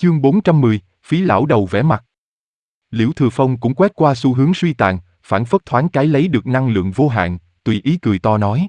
Chương 410, Phí lão đầu vẽ mặt. Liễu Thừa Phong cũng quét qua xu hướng suy tàn, phản phất thoáng cái lấy được năng lượng vô hạn, tùy ý cười to nói.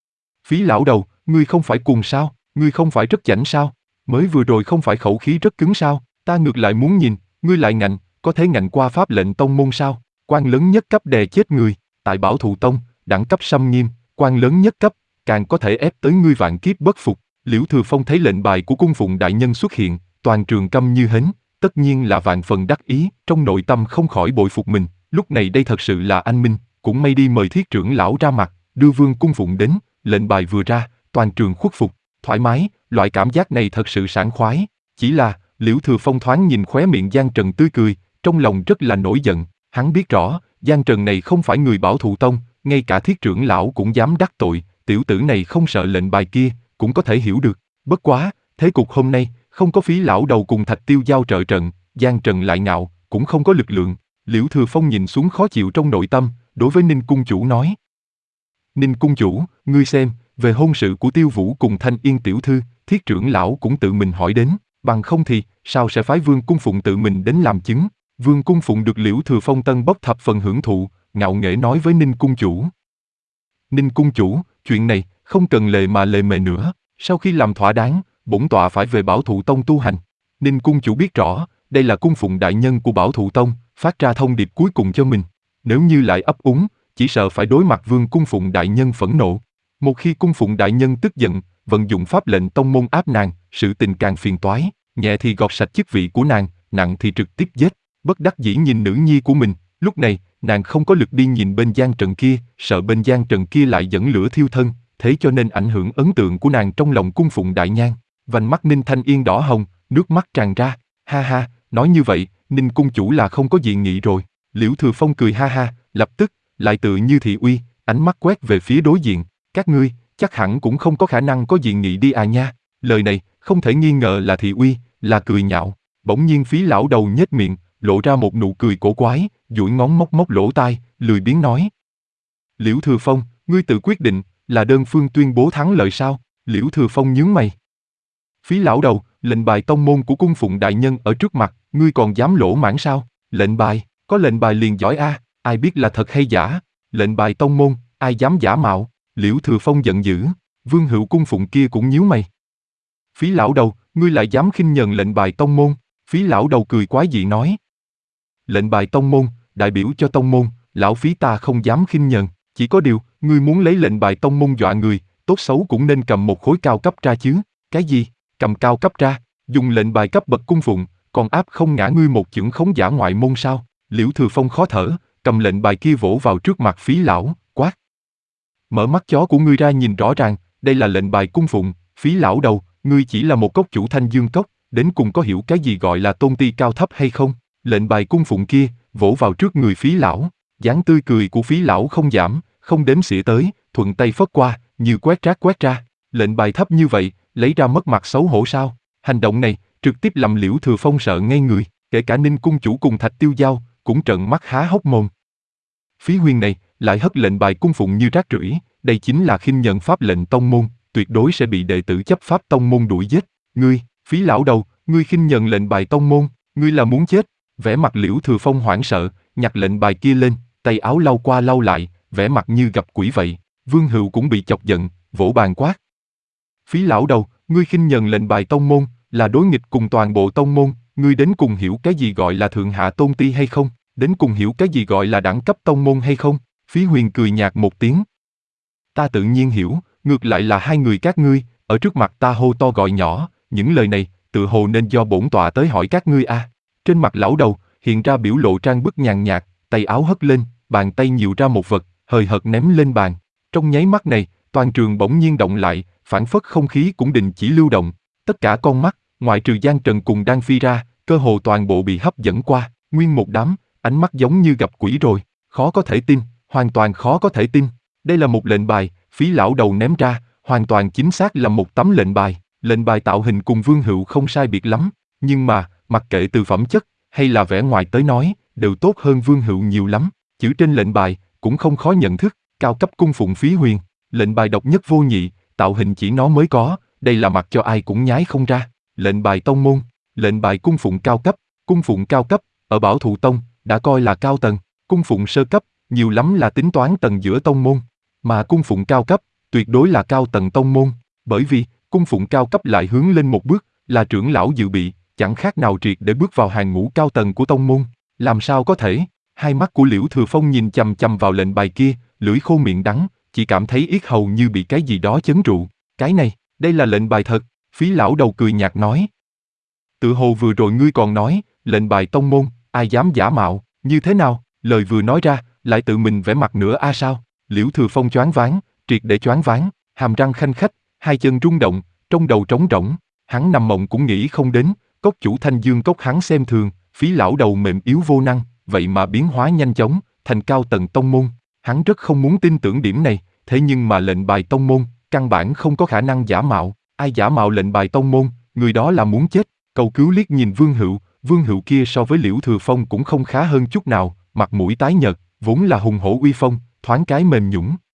Phí lão đầu, ngươi không phải cuồng sao, ngươi không phải rất chảnh sao, mới vừa rồi không phải khẩu khí rất cứng sao, ta ngược lại muốn nhìn, ngươi lại ngạnh, có thể ngạnh qua pháp lệnh tông môn sao, quan lớn nhất cấp đè chết người, tại Bảo Thụ Tông, đẳng cấp xâm nghiêm, quan lớn nhất cấp, càng có thể ép tới ngươi vạn kiếp bất phục. Liễu Thừa Phong thấy lệnh bài của cung phụng đại nhân xuất hiện, toàn trường câm như hến, tất nhiên là vạn phần đắc ý, trong nội tâm không khỏi bội phục mình, lúc này đây thật sự là anh minh, cũng may đi mời thiết trưởng lão ra mặt, đưa vương cung phụng đến, lệnh bài vừa ra, toàn trường khuất phục, thoải mái, loại cảm giác này thật sự sảng khoái, chỉ là, Liễu Thừa Phong thoáng nhìn khóe miệng Giang Trần tươi cười, trong lòng rất là nổi giận, hắn biết rõ, Giang Trần này không phải người Bảo Thụ Tông, ngay cả thiết trưởng lão cũng dám đắc tội, tiểu tử này không sợ lệnh bài kia, cũng có thể hiểu được, bất quá, thế cục hôm nay, không có Phí lão đầu cùng Thạch Tiêu giao trợ trận, Giang Trần lại ngạo, cũng không có lực lượng. Liễu Thừa Phong nhìn xuống khó chịu trong nội tâm, đối với Ninh cung chủ nói. Ninh cung chủ, ngươi xem, về hôn sự của Tiêu Vũ cùng Thanh Yên tiểu thư, thiết trưởng lão cũng tự mình hỏi đến, bằng không thì, sao sẽ phái Vương Cung Phụng tự mình đến làm chứng. Vương Cung Phụng được Liễu Thừa Phong tân bốc thập phần hưởng thụ, ngạo nghễ nói với Ninh cung chủ. Ninh cung chủ, chuyện này, không cần lề mà lề mề nữa, sau khi làm thỏa đáng, bổn tọa phải về Bảo Thụ Tông tu hành. Ninh cung chủ biết rõ, đây là cung phụng đại nhân của Bảo Thụ Tông, phát ra thông điệp cuối cùng cho mình. Nếu như lại ấp úng, chỉ sợ phải đối mặt Vương cung phụng đại nhân phẫn nộ. Một khi cung phụng đại nhân tức giận, vận dụng pháp lệnh tông môn áp nàng, sự tình càng phiền toái, nhẹ thì gọt sạch chức vị của nàng, nặng thì trực tiếp giết. Bất đắc dĩ nhìn nữ nhi của mình, lúc này, nàng không có lực đi nhìn bên Giang Trần kia, sợ bên Giang Trần kia lại dẫn lửa thiêu thân, thế cho nên ảnh hưởng ấn tượng của nàng trong lòng cung phụng đại nhan. Vành mắt Ninh Thanh Yên đỏ hồng, nước mắt tràn ra, ha ha, nói như vậy, Ninh cung chủ là không có dị nghị rồi. Liễu Thừa Phong cười ha ha, lập tức, lại tự như thị uy, ánh mắt quét về phía đối diện, các ngươi, chắc hẳn cũng không có khả năng có dị nghị đi à nha. Lời này, không thể nghi ngờ là thị uy, là cười nhạo. Bỗng nhiên Phí lão đầu nhếch miệng, lộ ra một nụ cười cổ quái, duỗi ngón móc móc lỗ tai, lười biếng nói. Liễu Thừa Phong, ngươi tự quyết định, là đơn phương tuyên bố thắng lợi sao? Liễu Thừa Phong nhướng mày. Phí lão đầu, lệnh bài tông môn của cung phụng đại nhân ở trước mặt, ngươi còn dám lỗ mãng sao? Lệnh bài, có lệnh bài liền giỏi a, ai biết là thật hay giả? Lệnh bài tông môn, ai dám giả mạo? Liễu Thừa Phong giận dữ, Vương Hữu cung phụng kia cũng nhíu mày. Phí lão đầu, ngươi lại dám khinh nhờn lệnh bài tông môn? Phí lão đầu cười quái dị nói. Lệnh bài tông môn, đại biểu cho tông môn, lão Phí ta không dám khinh nhờn, chỉ có điều, ngươi muốn lấy lệnh bài tông môn dọa người, tốt xấu cũng nên cầm một khối cao cấp ra chứ. Cái gì? Cầm cao cấp ra, dùng lệnh bài cấp bậc cung phụng, còn áp không ngã ngươi một chưởng khống giả ngoại môn sao? Liễu Thừa Phong khó thở, cầm lệnh bài kia vỗ vào trước mặt Phí lão, quát. Mở mắt chó của ngươi ra nhìn rõ ràng, đây là lệnh bài cung phụng, Phí lão đầu, ngươi chỉ là một cốc chủ Thanh Dương cốc, đến cùng có hiểu cái gì gọi là tôn ti cao thấp hay không? Lệnh bài cung phụng kia, vỗ vào trước người Phí lão, dáng tươi cười của Phí lão không giảm, không đếm xỉa tới, thuận tay phất qua, như quét rác quét ra. Lệnh bài thấp như vậy, lấy ra mất mặt xấu hổ sao? Hành động này, trực tiếp làm Liễu Thừa Phong sợ ngây người, kể cả Ninh cung chủ cùng Thạch Tiêu giao, cũng trợn mắt há hốc mồm. Phí Huyên này, lại hất lệnh bài cung phụng như rác rưởi, đây chính là khinh nhờn pháp lệnh tông môn, tuyệt đối sẽ bị đệ tử chấp pháp tông môn đuổi giết. Ngươi, Phí lão đầu, ngươi khinh nhờn lệnh bài tông môn, ngươi là muốn chết? Vẻ mặt Liễu Thừa Phong hoảng sợ, nhặt lệnh bài kia lên, tay áo lau qua lau lại, vẻ mặt như gặp quỷ vậy. Vương Hữu cũng bị chọc giận, vỗ bàn quát. Phí lão đầu, ngươi khinh nhờn lệnh bài tông môn, là đối nghịch cùng toàn bộ tông môn, ngươi đến cùng hiểu cái gì gọi là thượng hạ tôn ti hay không? Đến cùng hiểu cái gì gọi là đẳng cấp tông môn hay không? Phí Huyền cười nhạt một tiếng. Ta tự nhiên hiểu, ngược lại là hai người các ngươi, ở trước mặt ta hô to gọi nhỏ, những lời này, tự hồ nên do bổn tọa tới hỏi các ngươi a. Trên mặt lão đầu, hiện ra biểu lộ trang bức nhàn nhạt, tay áo hất lên, bàn tay nhiều ra một vật, hời hợt ném lên bàn. Trong nháy mắt này, toàn trường bỗng nhiên động lại, phảng phất không khí cũng đình chỉ lưu động. Tất cả con mắt, ngoại trừ Giang Trần cùng Đan Phi ra, cơ hồ toàn bộ bị hấp dẫn qua, nguyên một đám, ánh mắt giống như gặp quỷ rồi, khó có thể tin, hoàn toàn khó có thể tin. Đây là một lệnh bài, Phí lão đầu ném ra, hoàn toàn chính xác là một tấm lệnh bài tạo hình cùng Vương Hữu không sai biệt lắm, nhưng mà, mặc kệ từ phẩm chất, hay là vẻ ngoài tới nói, đều tốt hơn Vương Hữu nhiều lắm, chữ trên lệnh bài, cũng không khó nhận thức, cao cấp cung phụng Phí Huyền, lệnh bài độc nhất vô nhị, tạo hình chỉ nó mới có, đây là mặc cho ai cũng nhái không ra, lệnh bài tông môn, lệnh bài cung phụng cao cấp, cung phụng cao cấp, ở Bảo Thụ Tông, đã coi là cao tầng, cung phụng sơ cấp, nhiều lắm là tính toán tầng giữa tông môn, mà cung phụng cao cấp, tuyệt đối là cao tầng tông môn, bởi vì, cung phụng cao cấp lại hướng lên một bước, là trưởng lão dự bị, chẳng khác nào triệt để bước vào hàng ngũ cao tầng của tông môn, làm sao có thể? Hai mắt của Liễu Thừa Phong nhìn chằm chằm vào lệnh bài kia, lưỡi khô miệng đắng, chỉ cảm thấy yết hầu như bị cái gì đó chấn trụ. Cái này, đây là lệnh bài thật, Phí lão đầu cười nhạt nói. Tự hồ vừa rồi ngươi còn nói, lệnh bài tông môn, ai dám giả mạo, như thế nào, lời vừa nói ra, lại tự mình vẽ mặt nữa sao? Liễu Thừa Phong choáng váng, triệt để choáng váng, hàm răng khanh khách, hai chân rung động, trong đầu trống rỗng, hắn nằm mộng cũng nghĩ không đến, cốc chủ Thanh Dương cốc hắn xem thường, Phí lão đầu mềm yếu vô năng, vậy mà biến hóa nhanh chóng, thành cao tầng tông môn, hắn rất không muốn tin tưởng điểm này, thế nhưng mà lệnh bài tông môn, căn bản không có khả năng giả mạo, ai giả mạo lệnh bài tông môn, người đó là muốn chết. Cầu cứu liếc nhìn Vương Hữu kia so với Liễu Thừa Phong cũng không khá hơn chút nào, mặt mũi tái nhợt, vốn là hùng hổ uy phong, thoáng cái mềm nhũn.